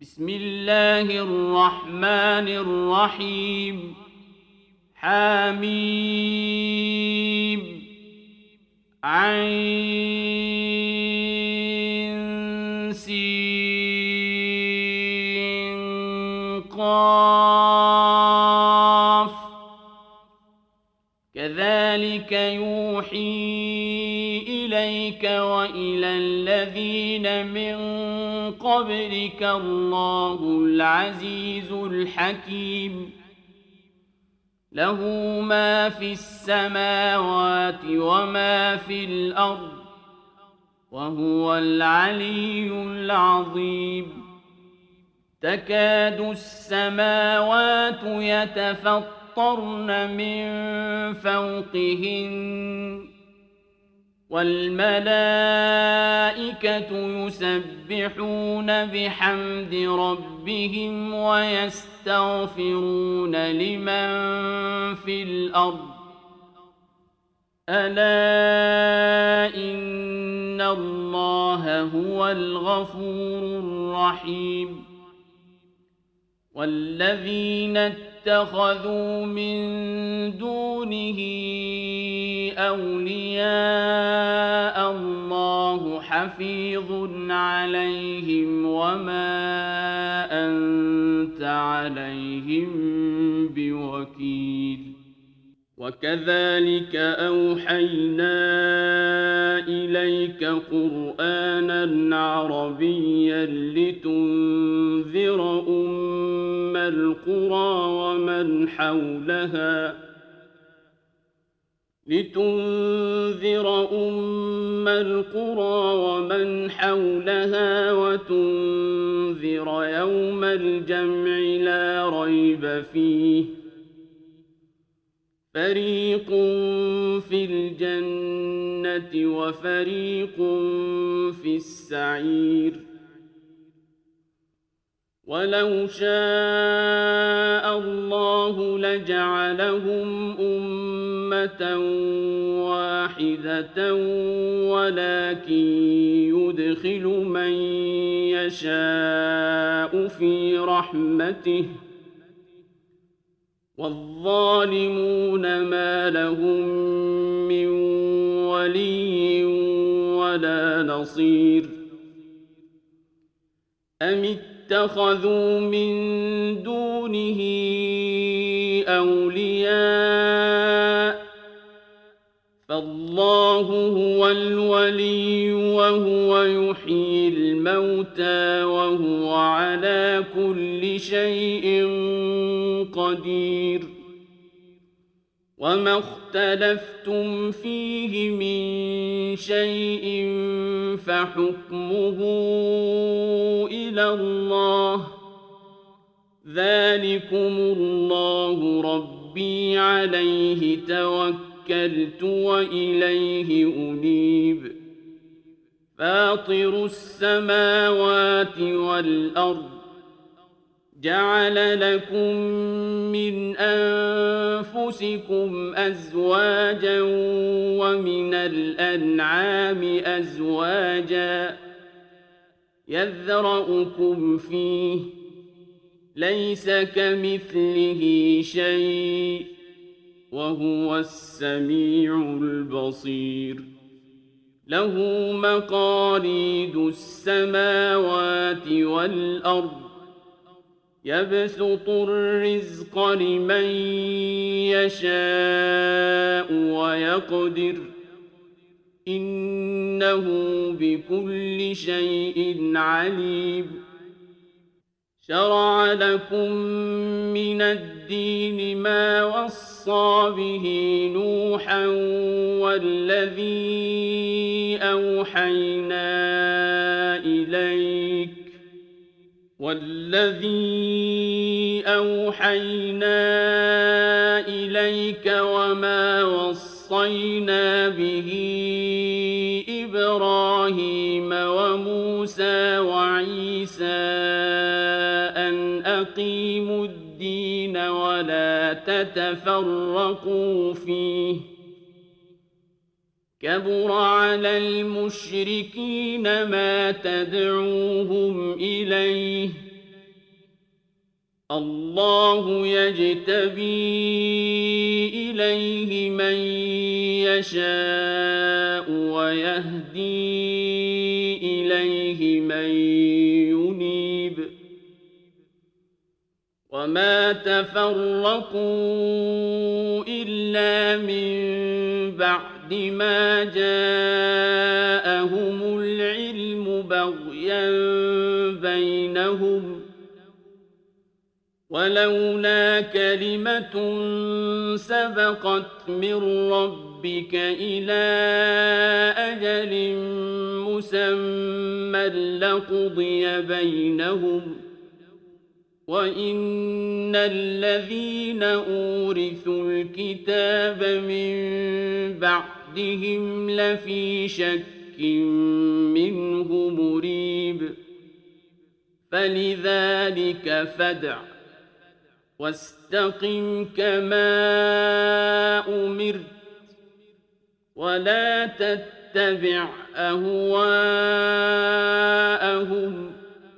بسم الله الرحمن الرحيم حميم عين سين قاف كذلك يوحي إليك وإلى الذين من قبلك الله العزيز الحكيم له ما في السماوات وما في الأرض وهو العلي العظيم تكاد السماوات يتفطرن من فوقهن والملائكة يسبحون بحمد ربهم ويستغفرون لمن في الأرض ألا إن الله هو الغفور الرحيم والذين اتخذوا من دونه أولياء الله حفيظ عليهم وما أنت عليهم بوكيل وكذلك أوحينا إليك قرآنا عربيا لتنذر أم القرى ومن حولها وتنذر يوم الجمع لا ريب فيه فريق في الجنة وفريق في السعير ولو شاء الله لجعلهم أمة واحدة ولكن يدخل من يشاء في رحمته والظالمون ما لهم من ولي ولا نصير أم اتخذوا من دونه أولياء فالله هو الولي وهو يحيي الموتى وهو على كل شيء قدير وما اختلفتم فيه من شيء فحكمه إلى الله ذلكم الله ربي عليه توكلت وإليه أنيب فاطر السماوات والأرض جعل لكم من أنفسكم أزواجا ومن الأنعام أزواجا يذرأكم فيه ليس كمثله شيء وهو السميع البصير له مقاليد السماوات والأرض يبسط الرزق لمن يشاء ويقدر إنه بكل شيء عليم شرع لكم من الدين ما وصى به نوحا والذي أوحينا إليك وما وصينا به إبراهيم وموسى وعيسى أن أقيموا الدين ولا تتفرقوا فيه كبر على المشركين ما تدعوهم إليه الله يجتبي إليه من يشاء ويهدي إليه من ينيب وما تفرقوا إلا من بعد ما جاءهم العلم بغيا بينهم ولولا كلمة سبقت من ربك إلى أجل مسمى لقضي بينهم وإن الذين أورثوا الكتاب من بعدهم لفي شك منه مريب فلذلك فادع واستقم كما أمرت ولا تتبع أهواءهم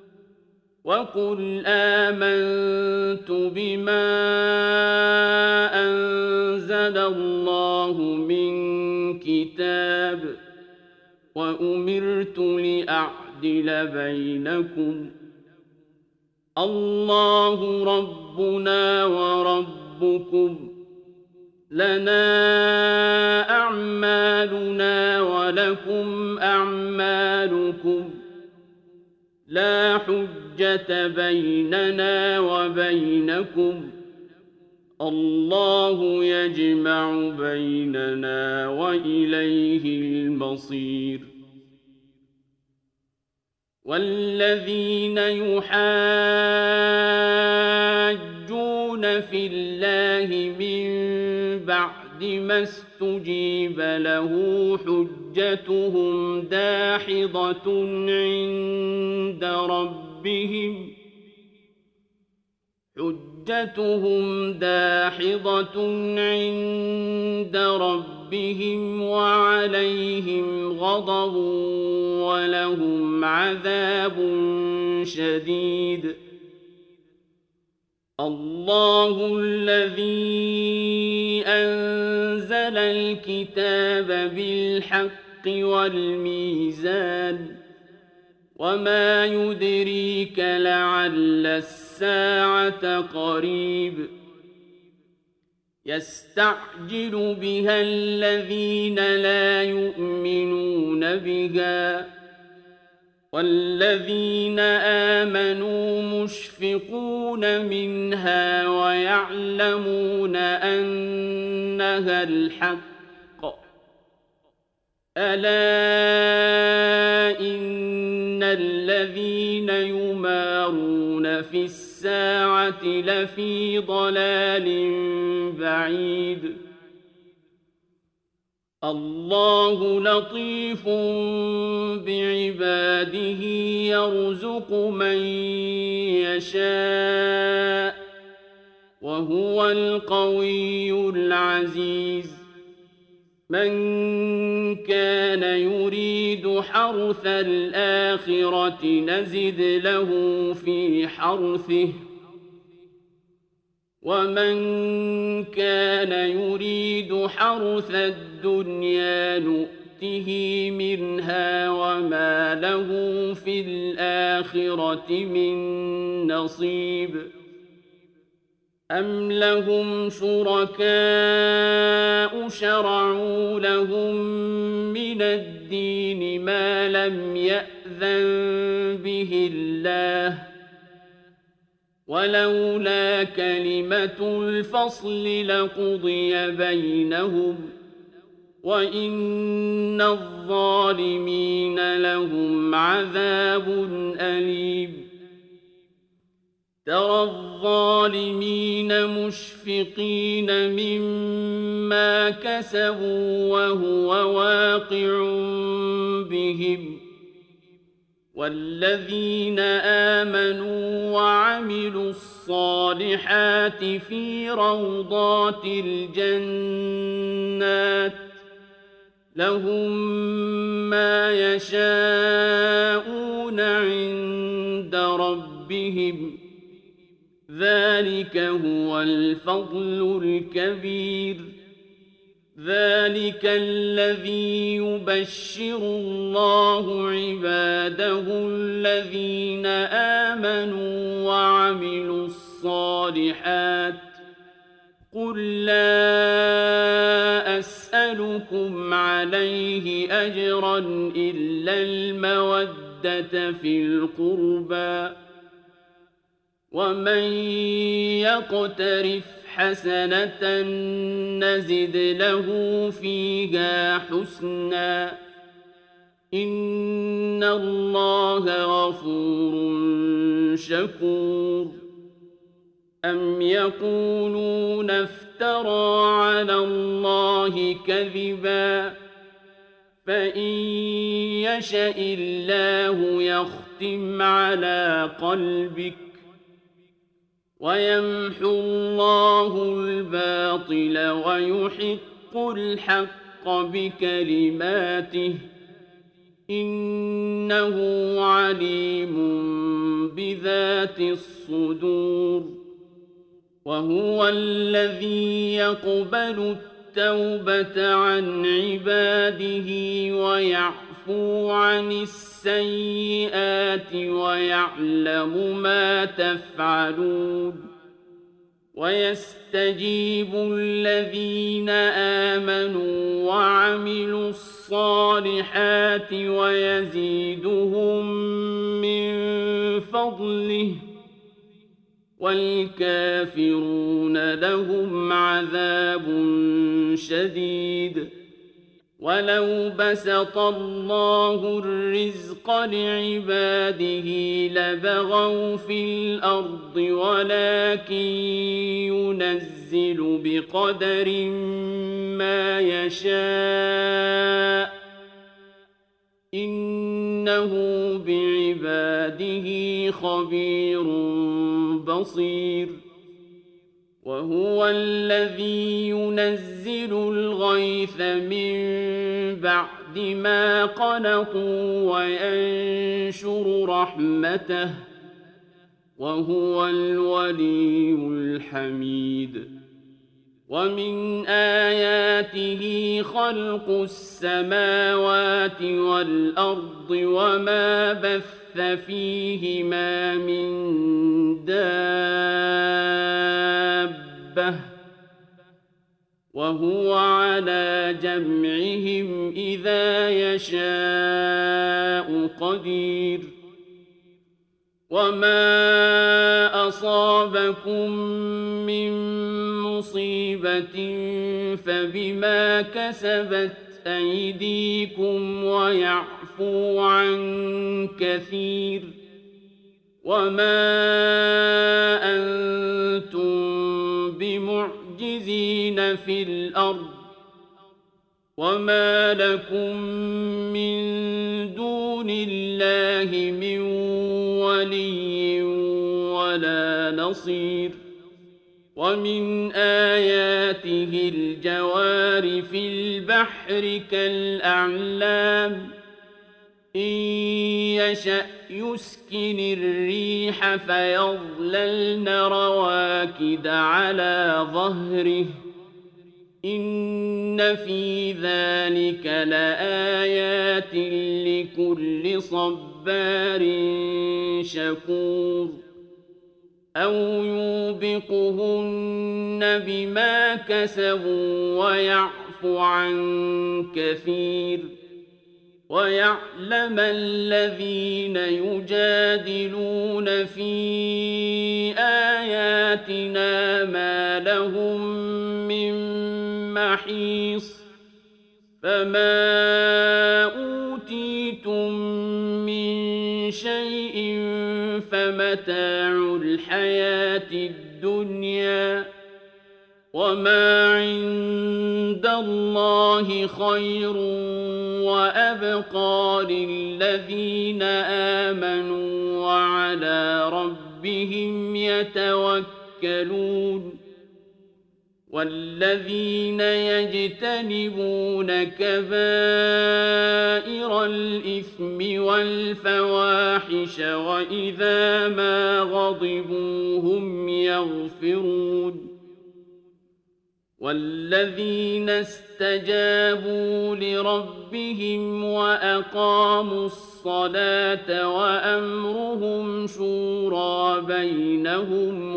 وقل آمنت بما أنزل الله من كتاب وأمرت لأعدل بينكم الله ربنا وربكم لنا أعمالنا ولكم أعمالكم لا حجة بيننا وبينكم الله يجمع بيننا وإليه المصير والذين يحاجون في الله من بعد ما استجيب له حجتهم داحضة عند ربهم وعليهم غضب ولهم عذاب شديد الله الذي أنزل الكتاب بالحق والميزان وما يدريك لعل الساعة قريب يستعجل بها الذين لا يؤمنون بها والذين آمنوا مشفقون منها ويعلمون أنها الحق ألا إن الذين يمارون في الساعة لفي ضلال بعيد الله لطيف بعباده يرزق من يشاء وهو القوي العزيز من كان يريد حرث الآخرة نزد له في حرثه ومن كان يريد حرث الدنيا نؤته منها وما له في الآخرة من نصيب أم لهم شركاء شرعوا لهم من الدين ما لم يأذن به الله ولولا كلمة الفصل لقضي بينهم وإن الظالمين لهم عذاب أليم ترى الظالمين مشفقين مما كسبوا وهو واقع بهم والذين آمنوا وعملوا الصالحات في روضات الجنات لهم ما يشاءون عند ربهم ذلك هو الفضل الكبير. ذلك الذي يبشر الله عباده الذين آمنوا وعملوا الصالحات. قل لا أسألكم عليه أجرا إلا المودة في القربى، ومن يقترف حسنة نزد له فيها حسنا، إن الله غفور شكور. أم يقولون افترى على الله كذبا، فإن يشأ الله يختم على قلبك ويمحو الله الباطل ويحق الحق بكلماته، إنه عليم بذات الصدور. وهو الذي يقبل التوبة عن عباده ويعفو عن السيئات ويعلم ما تفعلون. ويستجيب الذين آمنوا وعملوا الصالحات ويزيدهم من فضله، والكافرون لهم عذاب شديد. ولو بسط الله الرزق لعباده لبغوا في الأرض، ولكن ينزل بقدر ما يشاء، إنه بعباده خبير بصير. وهو الذي ينزل الغيث من بعد ما قنطوا وينشر رحمته، وهو الولي الحميد. ومن آياته خلق السماوات والأرض وما بث فيهما من دابة، وهو على جمعهم إذا يشاء قدير. وما أصابكم من مصيبة فبما كسبت أيديكم ويعفو عن كثير. وما أنتم بمعجزين في الأرض، وما لكم من دون الله من ولي ولا نصير. ومن آياته الجوار في البحر كالأعلام، إن يشأ يسكن الريح فيظللن رواكد على ظهره، إن في ذلك لآيات لكل صبار شكور. أو يوبقهن بما كسبوا ويعفو عن كثير. ويعلم الذين يجادلون في آياتنا ما لهم من محيص. فما أوتيتم من شيء فمتاع الحياة الدنيا، وما عند الله خير وأبقى للذين آمنوا وعلى ربهم يتوكلون. والذين يجتنبون كبائر الإثم والفواحش وإذا ما غضبوا هم يغفرون والذين استجابوا لربهم وأقاموا الصلاة وأمرهم شورى بينهم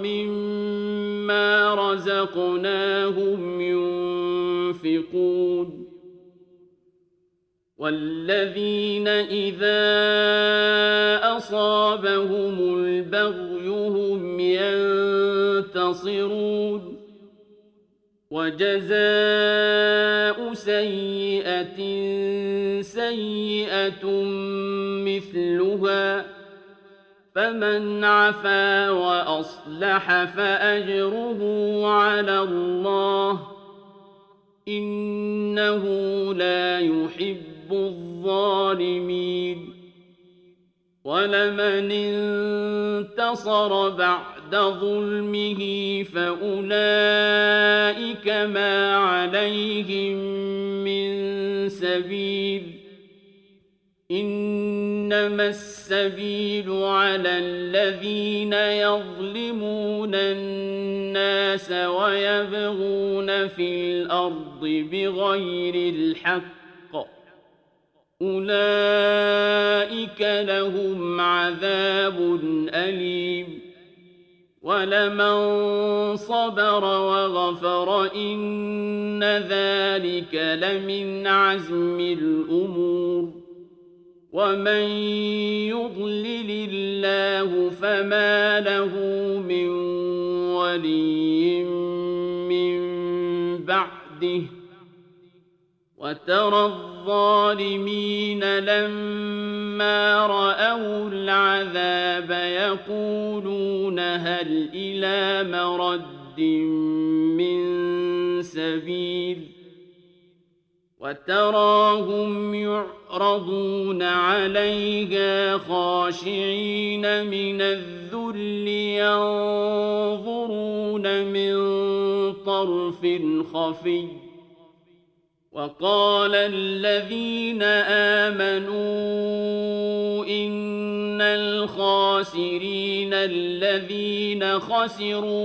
ومما رزقناهم ينفقون والذين إذا أصابهم البغي هم ينتصرون وجزاء سيئة سيئة مثلها فمن عفا وأصلح فأجره على الله إنه لا يحب الظالمين ولمن انتصر بعد ظلمه فأولئك ما عليهم من سبيل إنما السبيل على الذين يظلمون الناس ويبغون في الأرض بغير الحق أولئك لهم عذاب أليم ولمن صبر وغفر إن ذلك لمن عزم الأمور ومن يضلل الله فما له من ولي من بعده وترى الظالمين لما رأوا العذاب يقولون هل إلى مرد من سبيل وتراهم يعرضون عليها خاشعين من الذل ينظرون من طرف خفي وقال الذين آمنوا إن الخاسرين الذين خسروا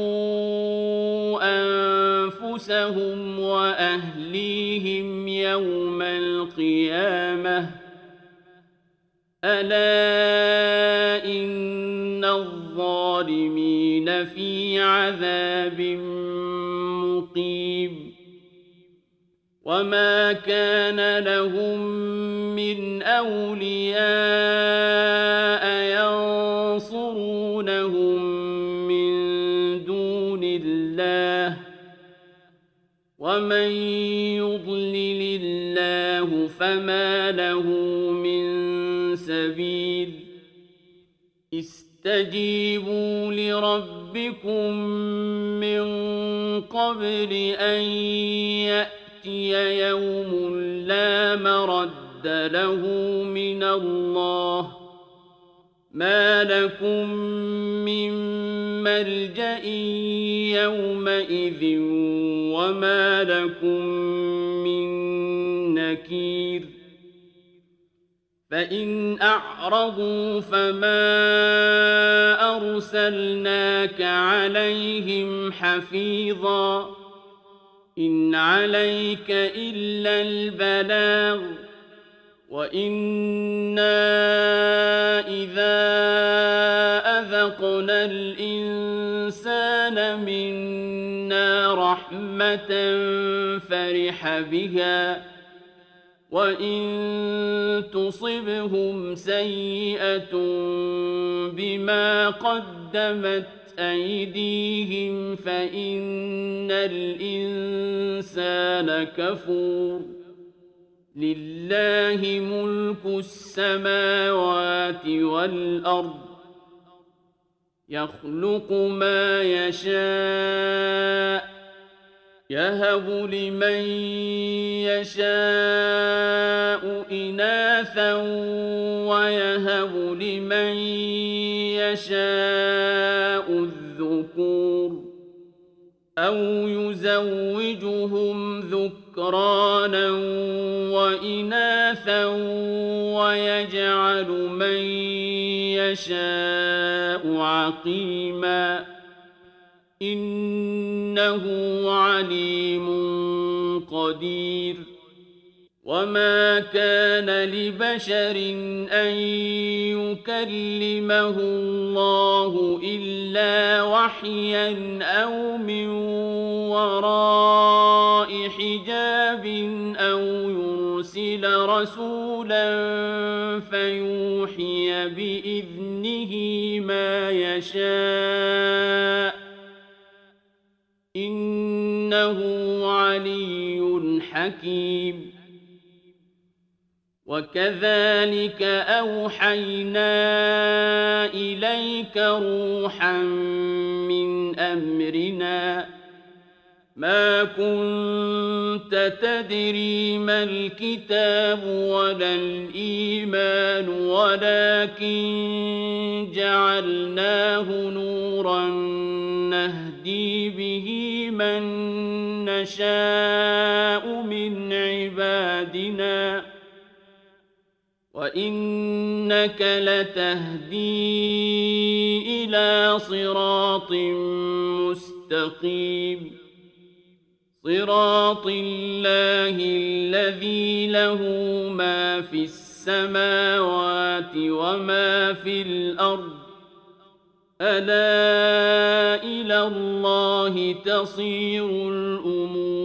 أنفسهم وأهليهم يوم القيامة ألا إن الظالمين في عذاب مقيم وما كان لهم من أولياء ينصرونهم من دون الله ومن يضلل الله فما له من سبيل استجيبوا لربكم من قبل أن يأتي يوم لا مرد له من الله ما لكم من ملجأ يومئذ وما لكم من نكير فإن أعرضوا فما أرسلناك عليهم حفيظا إن عليك إلا البلاغ وإنا إذا أذقنا الإنسان منا رحمة فرح بها وإن تصبهم سيئة بما قدمت أيديهم فإن الإنسان كفور لله ملك السماوات والأرض يخلق ما يشاء يهب لمن يشاء إناثا ويهب لمن يشاء الذكور أَوْ يُزَوِّجُهُمْ ذُكْرَانًا وَإِنَاثًا وَيَجْعَلُ مَن يَشَاءُ عَقِيمًا ۚ إِنَّهُ عَلِيمٌ قَدِيرٌ. وَمَا كَانَ لِبَشَرٍ أَن يُكَلِّمَهُ اللَّهُ إِلَّا وَحْيًا أَوْ مِن وَرَاءِ حِجَابٍ أَوْ يُرْسِلَ رَسُولًا فَيُوحِيَ بِإِذْنِهِ مَا يَشَاءُ ۚ إِنَّهُ عَلِيٌّ حَكِيمٌ. وَكَذَلِكَ أَوْحَيْنَا إِلَيْكَ رُوحًا مِّنْ أَمْرِنَا ۚ مَا كُنتَ تَدْرِي مَا الْكِتَابُ وَلَا الْإِيمَانُ وَلَٰكِن جَعَلْنَاهُ نُورًا نَّهْدِي بِهِ مَن نَّشَاءُ مِنْ عِبَادِنَا ۚ وَإِنَّكَ لَتَهْدِي إِلَىٰ صِرَاطٍ مُّسْتَقِيمٍ، صِرَاطِ اللَّهِ الَّذِي لَهُ مَا فِي السَّمَاوَاتِ وَمَا فِي الْأَرْضِ ۗ أَلَا إِلَى اللَّهِ تَصِيرُ الْأُمُورُ.